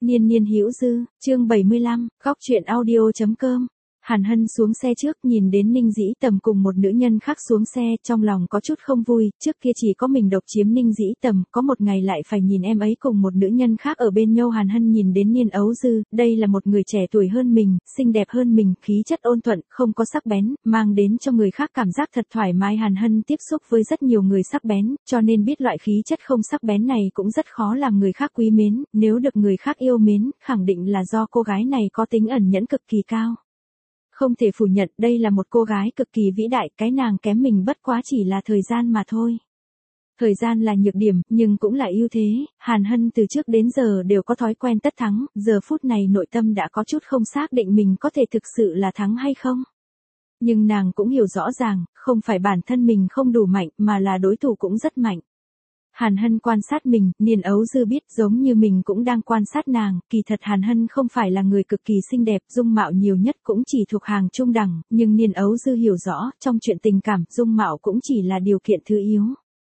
Niên niên hữu dư, chương 75, góc truyện audio.com. Hàn Hân xuống xe trước, nhìn đến Ninh Dĩ Tầm cùng một nữ nhân khác xuống xe, trong lòng có chút không vui, trước kia chỉ có mình độc chiếm Ninh Dĩ Tầm, có một ngày lại phải nhìn em ấy cùng một nữ nhân khác ở bên nhau. Hàn Hân nhìn đến Niên Ấu Dư, đây là một người trẻ tuổi hơn mình, xinh đẹp hơn mình, khí chất ôn thuận, không có sắc bén, mang đến cho người khác cảm giác thật thoải mái. Hàn Hân tiếp xúc với rất nhiều người sắc bén, cho nên biết loại khí chất không sắc bén này cũng rất khó làm người khác quý mến, nếu được người khác yêu mến, khẳng định là do cô gái này có tính ẩn nhẫn cực kỳ cao. Không thể phủ nhận đây là một cô gái cực kỳ vĩ đại, cái nàng kém mình bất quá chỉ là thời gian mà thôi. Thời gian là nhược điểm, nhưng cũng là ưu thế, Hàn Hân từ trước đến giờ đều có thói quen tất thắng, giờ phút này nội tâm đã có chút không xác định mình có thể thực sự là thắng hay không. Nhưng nàng cũng hiểu rõ ràng, không phải bản thân mình không đủ mạnh mà là đối thủ cũng rất mạnh. Hàn Hân quan sát mình, Niên Ấu Dư biết giống như mình cũng đang quan sát nàng, kỳ thật Hàn Hân không phải là người cực kỳ xinh đẹp, dung mạo nhiều nhất cũng chỉ thuộc hàng trung đẳng, nhưng Niên Ấu Dư hiểu rõ, trong chuyện tình cảm, dung mạo cũng chỉ là điều kiện thứ yếu.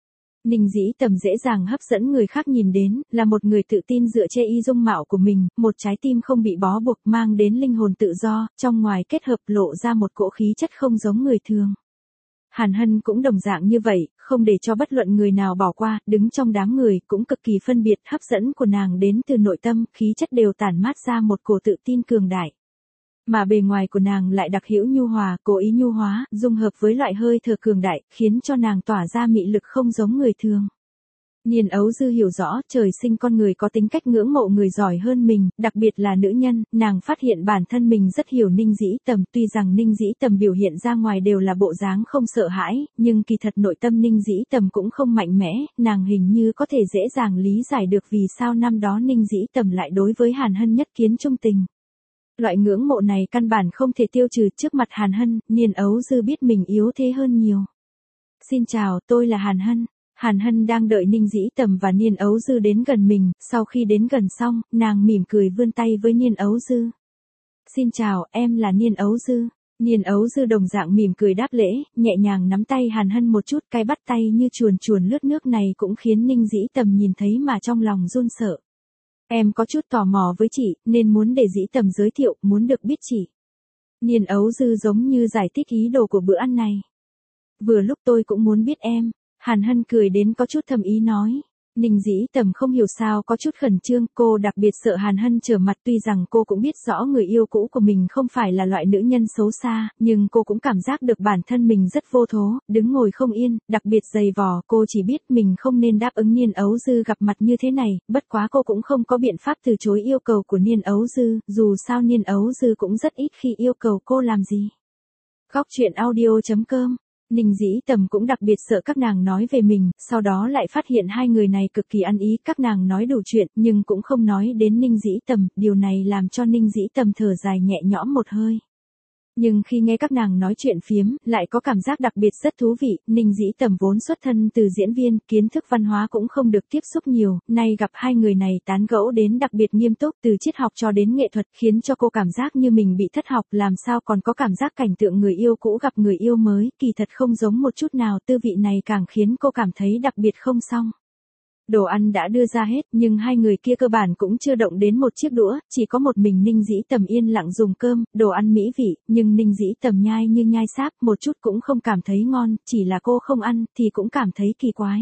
Ninh Dĩ Tầm dễ dàng hấp dẫn người khác nhìn đến, là một người tự tin dựa trên y dung mạo của mình, một trái tim không bị bó buộc mang đến linh hồn tự do, trong ngoài kết hợp lộ ra một cỗ khí chất không giống người thường. Hàn Hân cũng đồng dạng như vậy, không để cho bất luận người nào bỏ qua, đứng trong đám người, cũng cực kỳ phân biệt, hấp dẫn của nàng đến từ nội tâm, khí chất đều tản mát ra một cổ tự tin cường đại. Mà bề ngoài của nàng lại đặc hữu nhu hòa, cố ý nhu hóa, dung hợp với loại hơi thở cường đại, khiến cho nàng tỏa ra mị lực không giống người thường. Niên Ấu Dư hiểu rõ, trời sinh con người có tính cách ngưỡng mộ người giỏi hơn mình, đặc biệt là nữ nhân, nàng phát hiện bản thân mình rất hiểu Ninh Dĩ Tầm, tuy rằng Ninh Dĩ Tầm biểu hiện ra ngoài đều là bộ dáng không sợ hãi, nhưng kỳ thật nội tâm Ninh Dĩ Tầm cũng không mạnh mẽ, nàng hình như có thể dễ dàng lý giải được vì sao năm đó Ninh Dĩ Tầm lại đối với Hàn Hân nhất kiến trung tình. Loại ngưỡng mộ này căn bản không thể tiêu trừ, trước mặt Hàn Hân, Niên Ấu Dư biết mình yếu thế hơn nhiều. Xin chào, tôi là Hàn Hân. Hàn Hân đang đợi Ninh Dĩ Tầm và Niên Ấu Dư đến gần mình, sau khi đến gần xong, nàng mỉm cười vươn tay với Niên Ấu Dư. Xin chào, em là Niên Ấu Dư. Niên Ấu Dư đồng dạng mỉm cười đáp lễ, nhẹ nhàng nắm tay Hàn Hân một chút, cái bắt tay như chuồn chuồn lướt nước này cũng khiến Ninh Dĩ Tầm nhìn thấy mà trong lòng run sợ. Em có chút tò mò với chị, nên muốn để Dĩ Tầm giới thiệu, muốn được biết chị. Niên Ấu Dư giống như giải thích ý đồ của bữa ăn này. Vừa lúc tôi cũng muốn biết em. Hàn Hân cười đến có chút thầm ý nói. Ninh Dĩ Tầm không hiểu sao có chút khẩn trương, cô đặc biệt sợ Hàn Hân trở mặt, tuy rằng cô cũng biết rõ người yêu cũ của mình không phải là loại nữ nhân xấu xa, nhưng cô cũng cảm giác được bản thân mình rất vô thố, đứng ngồi không yên, đặc biệt dày vò, cô chỉ biết mình không nên đáp ứng Niên Ấu Dư gặp mặt như thế này, bất quá cô cũng không có biện pháp từ chối yêu cầu của Niên Ấu Dư, dù sao Niên Ấu Dư cũng rất ít khi yêu cầu cô làm gì. Góc truyện audio.com. Ninh Dĩ Tầm cũng đặc biệt sợ các nàng nói về mình, sau đó lại phát hiện hai người này cực kỳ ăn ý, các nàng nói đủ chuyện, nhưng cũng không nói đến Ninh Dĩ Tầm, điều này làm cho Ninh Dĩ Tầm thở dài nhẹ nhõm một hơi. Nhưng khi nghe các nàng nói chuyện phiếm, lại có cảm giác đặc biệt rất thú vị, Ninh Dĩ Tầm vốn xuất thân từ diễn viên, kiến thức văn hóa cũng không được tiếp xúc nhiều, nay gặp hai người này tán gẫu đến đặc biệt nghiêm túc, từ triết học cho đến nghệ thuật, khiến cho cô cảm giác như mình bị thất học, làm sao còn có cảm giác cảnh tượng người yêu cũ gặp người yêu mới, kỳ thật không giống một chút nào, tư vị này càng khiến cô cảm thấy đặc biệt không xong. Đồ ăn đã đưa ra hết, nhưng hai người kia cơ bản cũng chưa động đến một chiếc đũa, chỉ có một mình Ninh Dĩ Tầm yên lặng dùng cơm, đồ ăn mỹ vị, nhưng Ninh Dĩ Tầm nhai như nhai sáp, một chút cũng không cảm thấy ngon, chỉ là cô không ăn, thì cũng cảm thấy kỳ quái.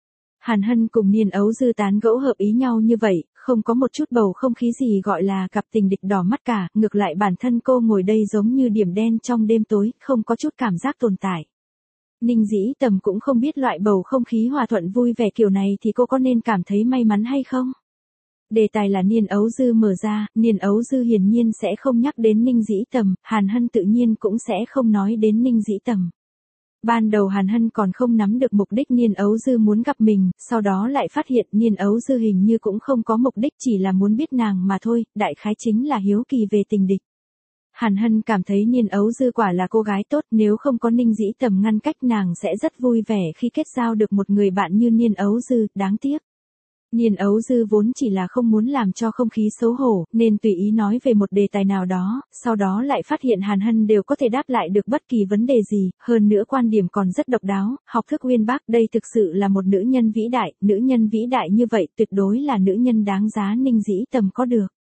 Hàn Hân cùng Niên Ấu Dư tán gẫu hợp ý nhau như vậy, không có một chút bầu không khí gì gọi là cặp tình địch đỏ mắt cả, ngược lại bản thân cô ngồi đây giống như điểm đen trong đêm tối, không có chút cảm giác tồn tại. Ninh Dĩ Tầm cũng không biết loại bầu không khí hòa thuận vui vẻ kiểu này thì cô có nên cảm thấy may mắn hay không? Đề tài là Niên Ấu Dư mở ra, Niên Ấu Dư hiển nhiên sẽ không nhắc đến Ninh Dĩ Tầm, Hàn Hân tự nhiên cũng sẽ không nói đến Ninh Dĩ Tầm. Ban đầu Hàn Hân còn không nắm được mục đích Niên Ấu Dư muốn gặp mình, sau đó lại phát hiện Niên Ấu Dư hình như cũng không có mục đích, chỉ là muốn biết nàng mà thôi, đại khái chính là hiếu kỳ về tình địch. Hàn Hân cảm thấy Niên Ấu Dư quả là cô gái tốt, nếu không có Ninh Dĩ Tầm ngăn cách nàng sẽ rất vui vẻ khi kết giao được một người bạn như Niên Ấu Dư, đáng tiếc. Niên Ấu Dư vốn chỉ là không muốn làm cho không khí xấu hổ, nên tùy ý nói về một đề tài nào đó, sau đó lại phát hiện Hàn Hân đều có thể đáp lại được bất kỳ vấn đề gì, hơn nữa quan điểm còn rất độc đáo, học thức uyên bác, đây thực sự là một nữ nhân vĩ đại như vậy tuyệt đối là nữ nhân đáng giá Ninh Dĩ Tầm có được.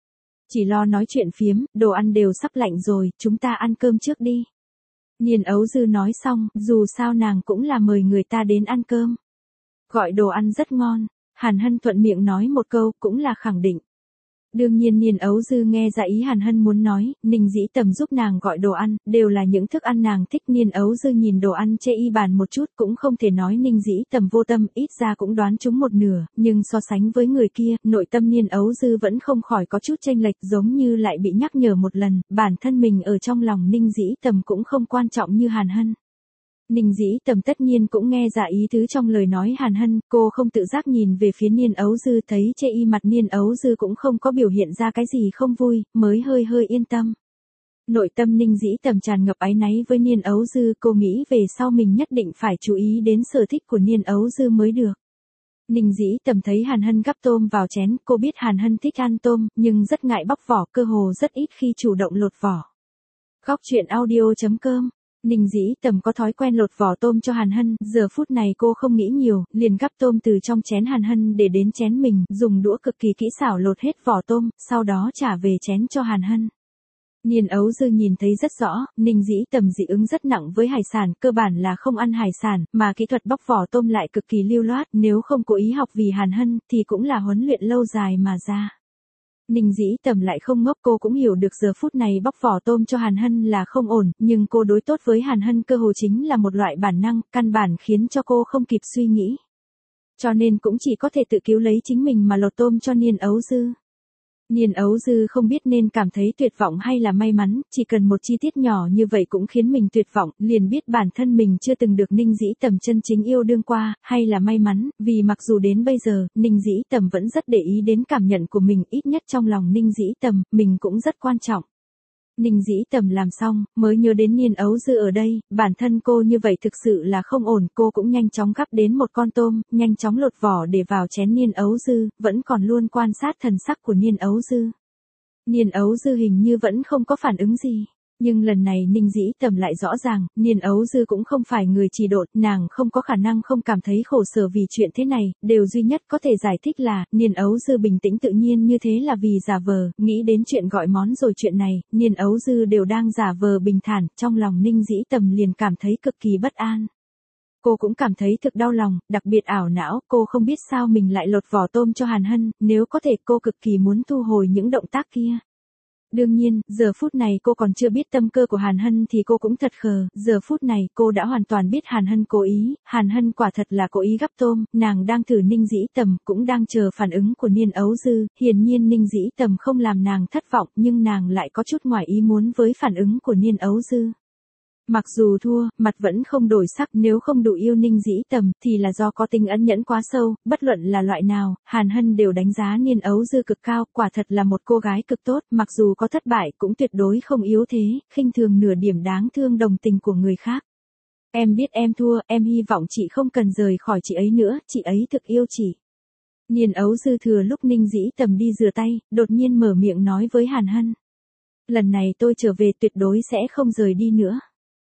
Chỉ lo nói chuyện phiếm, đồ ăn đều sắp lạnh rồi, chúng ta ăn cơm trước đi. Niên Ấu Dư nói xong, dù sao nàng cũng là mời người ta đến ăn cơm. Gọi đồ ăn rất ngon, Hàn Hân thuận miệng nói một câu, cũng là khẳng định. Đương nhiên Niên Ấu Dư nghe ra ý Hàn Hân muốn nói, Ninh Dĩ Tầm giúp nàng gọi đồ ăn, đều là những thức ăn nàng thích. Niên Ấu Dư nhìn đồ ăn chê y bàn một chút, cũng không thể nói Ninh Dĩ Tầm vô tâm, ít ra cũng đoán trúng một nửa, nhưng so sánh với người kia, nội tâm Niên Ấu Dư vẫn không khỏi có chút chênh lệch, giống như lại bị nhắc nhở một lần, bản thân mình ở trong lòng Ninh Dĩ Tầm cũng không quan trọng như Hàn Hân. Ninh Dĩ Tầm tất nhiên cũng nghe ra ý tứ trong lời nói Hàn Hân, cô không tự giác nhìn về phía Niên Ấu Dư, thấy chê y mặt Niên Ấu Dư cũng không có biểu hiện ra cái gì không vui, mới hơi hơi yên tâm. Nội tâm Ninh Dĩ Tầm tràn ngập áy náy với Niên Ấu Dư, cô nghĩ về sau mình nhất định phải chú ý đến sở thích của Niên Ấu Dư mới được. Ninh Dĩ Tầm thấy Hàn Hân gắp tôm vào chén, cô biết Hàn Hân thích ăn tôm, nhưng rất ngại bóc vỏ, cơ hồ rất ít khi chủ động lột vỏ. Góc truyện audio.com. Ninh Dĩ Tầm có thói quen lột vỏ tôm cho Hàn Hân, giờ phút này cô không nghĩ nhiều, liền gắp tôm từ trong chén Hàn Hân để đến chén mình, dùng đũa cực kỳ kỹ xảo lột hết vỏ tôm, sau đó trả về chén cho Hàn Hân. Niên Ấu Dư nhìn thấy rất rõ, Ninh Dĩ Tầm dị ứng rất nặng với hải sản, cơ bản là không ăn hải sản, mà kỹ thuật bóc vỏ tôm lại cực kỳ lưu loát, nếu không cố ý học vì Hàn Hân, thì cũng là huấn luyện lâu dài mà ra. Ninh Dĩ Tầm lại không ngốc, cô cũng hiểu được giờ phút này bóc vỏ tôm cho Hàn Hân là không ổn, nhưng cô đối tốt với Hàn Hân cơ hồ chính là một loại bản năng, căn bản khiến cho cô không kịp suy nghĩ. Cho nên cũng chỉ có thể tự cứu lấy chính mình mà lột tôm cho Niên Ấu Dư. Niên Ấu Dư không biết nên cảm thấy tuyệt vọng hay là may mắn, chỉ cần một chi tiết nhỏ như vậy cũng khiến mình tuyệt vọng, liền biết bản thân mình chưa từng được Ninh Dĩ Tầm chân chính yêu đương qua, hay là may mắn, vì mặc dù đến bây giờ, Ninh Dĩ Tầm vẫn rất để ý đến cảm nhận của mình, ít nhất trong lòng Ninh Dĩ Tầm, mình cũng rất quan trọng. Ninh Dĩ Tầm làm xong, mới nhớ đến Niên Ấu Dư ở đây, bản thân cô như vậy thực sự là không ổn, cô cũng nhanh chóng gắp đến một con tôm, nhanh chóng lột vỏ để vào chén Niên Ấu Dư, vẫn còn luôn quan sát thần sắc của Niên Ấu Dư. Niên Ấu Dư hình như vẫn không có phản ứng gì. Nhưng lần này Ninh Dĩ Tầm lại rõ ràng, Niên Ấu Dư cũng không phải người trì độn, nàng không có khả năng không cảm thấy khổ sở vì chuyện thế này, điều duy nhất có thể giải thích là, Niên Ấu Dư bình tĩnh tự nhiên như thế là vì giả vờ, nghĩ đến chuyện gọi món rồi chuyện này, Niên Ấu Dư đều đang giả vờ bình thản, trong lòng Ninh Dĩ Tầm liền cảm thấy cực kỳ bất an. Cô cũng cảm thấy thực đau lòng, đặc biệt ảo não, cô không biết sao mình lại lột vỏ tôm cho Hàn Hân, nếu có thể cô cực kỳ muốn thu hồi những động tác kia. Đương nhiên, giờ phút này cô còn chưa biết tâm cơ của Hàn Hân thì cô cũng thật khờ, giờ phút này cô đã hoàn toàn biết Hàn Hân cố ý, Hàn Hân quả thật là cố ý gắp tôm, nàng đang thử Ninh Dĩ Tầm, cũng đang chờ phản ứng của Niên Ấu Dư, hiển nhiên Ninh Dĩ Tầm không làm nàng thất vọng nhưng nàng lại có chút ngoài ý muốn với phản ứng của Niên Ấu Dư. Mặc dù thua, mặt vẫn không đổi sắc, nếu không đủ yêu Ninh Dĩ Tầm thì là do có tình ẩn nhẫn quá sâu, bất luận là loại nào, Hàn Hân đều đánh giá Niên Ấu Dư cực cao, quả thật là một cô gái cực tốt, mặc dù có thất bại cũng tuyệt đối không yếu thế, khinh thường nửa điểm đáng thương đồng tình của người khác. Em biết em thua, em hy vọng chị không cần rời khỏi chị ấy nữa, chị ấy thực yêu chị. Niên Ấu Dư thừa lúc Ninh Dĩ Tầm đi rửa tay, đột nhiên mở miệng nói với Hàn Hân. Lần này tôi trở về tuyệt đối sẽ không rời đi nữa.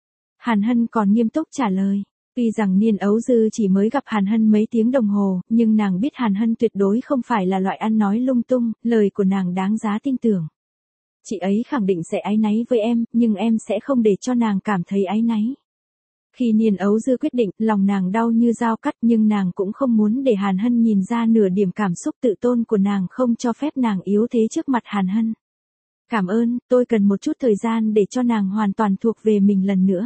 Hàn Hân còn nghiêm túc trả lời. Tuy rằng Niên Ấu Dư chỉ mới gặp Hàn Hân mấy tiếng đồng hồ, nhưng nàng biết Hàn Hân tuyệt đối không phải là loại ăn nói lung tung, lời của nàng đáng giá tin tưởng. Chị ấy khẳng định sẽ áy náy với em, nhưng em sẽ không để cho nàng cảm thấy áy náy. Khi Niên Ấu Dư quyết định, lòng nàng đau như dao cắt nhưng nàng cũng không muốn để Hàn Hân nhìn ra nửa điểm cảm xúc tự tôn của nàng không cho phép nàng yếu thế trước mặt Hàn Hân. Cảm ơn, tôi cần một chút thời gian để cho nàng hoàn toàn thuộc về mình lần nữa.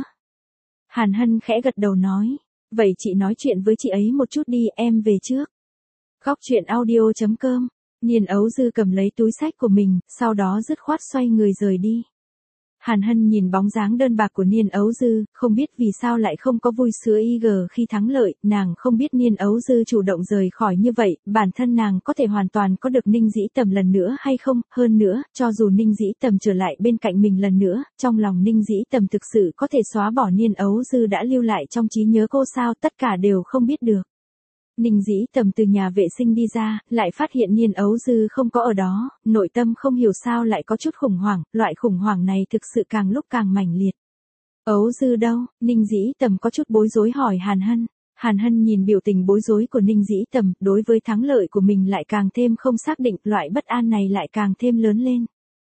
Hàn Hân khẽ gật đầu nói, vậy chị nói chuyện với chị ấy một chút đi, em về trước. Góc truyện audio.com, Niên Ấu Dư cầm lấy túi xách của mình, sau đó dứt khoát xoay người rời đi. Hàn Hân nhìn bóng dáng đơn bạc của Niên Ấu Dư, không biết vì sao lại không có vui sướng IG khi thắng lợi, nàng không biết Niên Ấu Dư chủ động rời khỏi như vậy, bản thân nàng có thể hoàn toàn có được Ninh Dĩ Tầm lần nữa hay không, hơn nữa, cho dù Ninh Dĩ Tầm trở lại bên cạnh mình lần nữa, trong lòng Ninh Dĩ Tầm thực sự có thể xóa bỏ Niên Ấu Dư đã lưu lại trong trí nhớ cô sao, tất cả đều không biết được. Ninh Dĩ Tầm từ nhà vệ sinh đi ra, lại phát hiện Niên Ấu Dư không có ở đó, nội tâm không hiểu sao lại có chút khủng hoảng, loại khủng hoảng này thực sự càng lúc càng mãnh liệt. Ấu Dư đâu? Ninh Dĩ Tầm có chút bối rối hỏi Hàn Hân. Hàn Hân nhìn biểu tình bối rối của Ninh Dĩ Tầm, đối với thắng lợi của mình lại càng thêm không xác định, loại bất an này lại càng thêm lớn lên.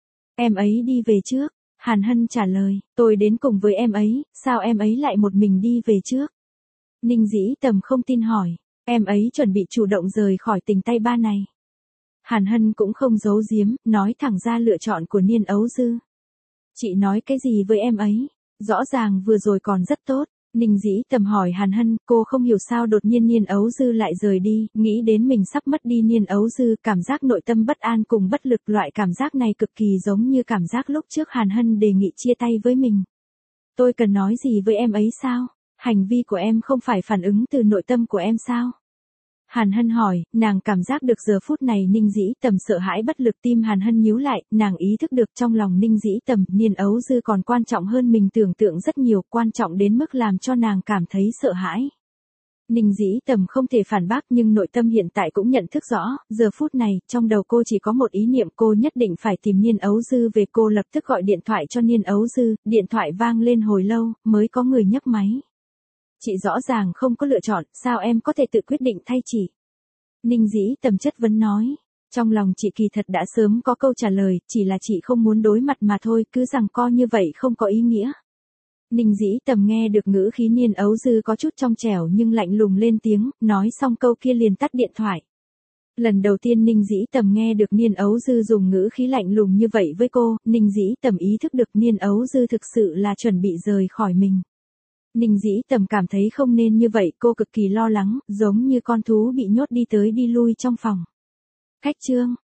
Em ấy đi về trước. Hàn Hân trả lời, tôi đến cùng với em ấy, sao em ấy lại một mình đi về trước? Ninh Dĩ Tầm không tin hỏi, em ấy chuẩn bị chủ động rời khỏi tình tay ba này. Hàn Hân cũng không giấu giếm, nói thẳng ra lựa chọn của Niên Ấu Dư. Chị nói cái gì với em ấy? Rõ ràng vừa rồi còn rất tốt. Ninh Dĩ Tầm hỏi Hàn Hân, cô không hiểu sao đột nhiên Niên Ấu Dư lại rời đi, nghĩ đến mình sắp mất đi Niên Ấu Dư, cảm giác nội tâm bất an cùng bất lực, loại cảm giác này cực kỳ giống như cảm giác lúc trước Hàn Hân đề nghị chia tay với mình. Tôi cần nói gì với em ấy sao? Hành vi của em không phải phản ứng từ nội tâm của em sao? Hàn Hân hỏi, nàng cảm giác được giờ phút này Ninh Dĩ Tầm sợ hãi bất lực, tim Hàn Hân nhíu lại, nàng ý thức được trong lòng Ninh Dĩ Tầm, Niên Ấu Dư còn quan trọng hơn mình tưởng tượng rất nhiều, quan trọng đến mức làm cho nàng cảm thấy sợ hãi. Ninh Dĩ Tầm không thể phản bác nhưng nội tâm hiện tại cũng nhận thức rõ, giờ phút này, trong đầu cô chỉ có một ý niệm, cô nhất định phải tìm Niên Ấu Dư về. Cô lập tức gọi điện thoại cho Niên Ấu Dư, điện thoại vang lên hồi lâu, mới có người nhấc máy. Chị rõ ràng không có lựa chọn, sao em có thể tự quyết định thay chị? Ninh Dĩ Tầm chất vấn nói. Trong lòng chị kỳ thật đã sớm có câu trả lời, chỉ là chị không muốn đối mặt mà thôi, cứ rằng co như vậy không có ý nghĩa. Ninh Dĩ Tầm nghe được ngữ khí Niên Ấu Dư có chút trong trẻo nhưng lạnh lùng lên tiếng, nói xong câu kia liền tắt điện thoại. Lần đầu tiên Ninh Dĩ Tầm nghe được Niên Ấu Dư dùng ngữ khí lạnh lùng như vậy với cô, Ninh Dĩ Tầm ý thức được Niên Ấu Dư thực sự là chuẩn bị rời khỏi mình. Ninh Dĩ Tầm cảm thấy không nên như vậy, cô cực kỳ lo lắng, giống như con thú bị nhốt đi tới đi lui trong phòng. Khách chương